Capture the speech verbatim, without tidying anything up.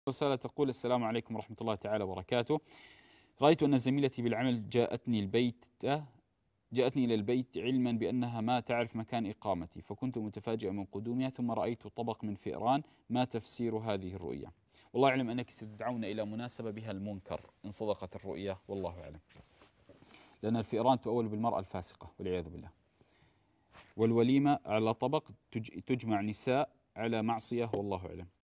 رسالة تقول: السلام عليكم ورحمة الله تعالى وبركاته. رأيت أن زميلتي بالعمل جاءتني البيت جاءتني إلى البيت علما بأنها ما تعرف مكان إقامتي، فكنت متفاجئا من قدومها، ثم رأيت طبق من فئران. ما تفسير هذه الرؤيا؟ والله أعلم أنك ستدعون إلى مناسبة بها المنكر إن صدقت الرؤيا، والله أعلم، لأن الفئران تؤول بالمرأة الفاسقة والعياذ بالله. والوليمة على طبق تجمع نساء على معصية، والله أعلم.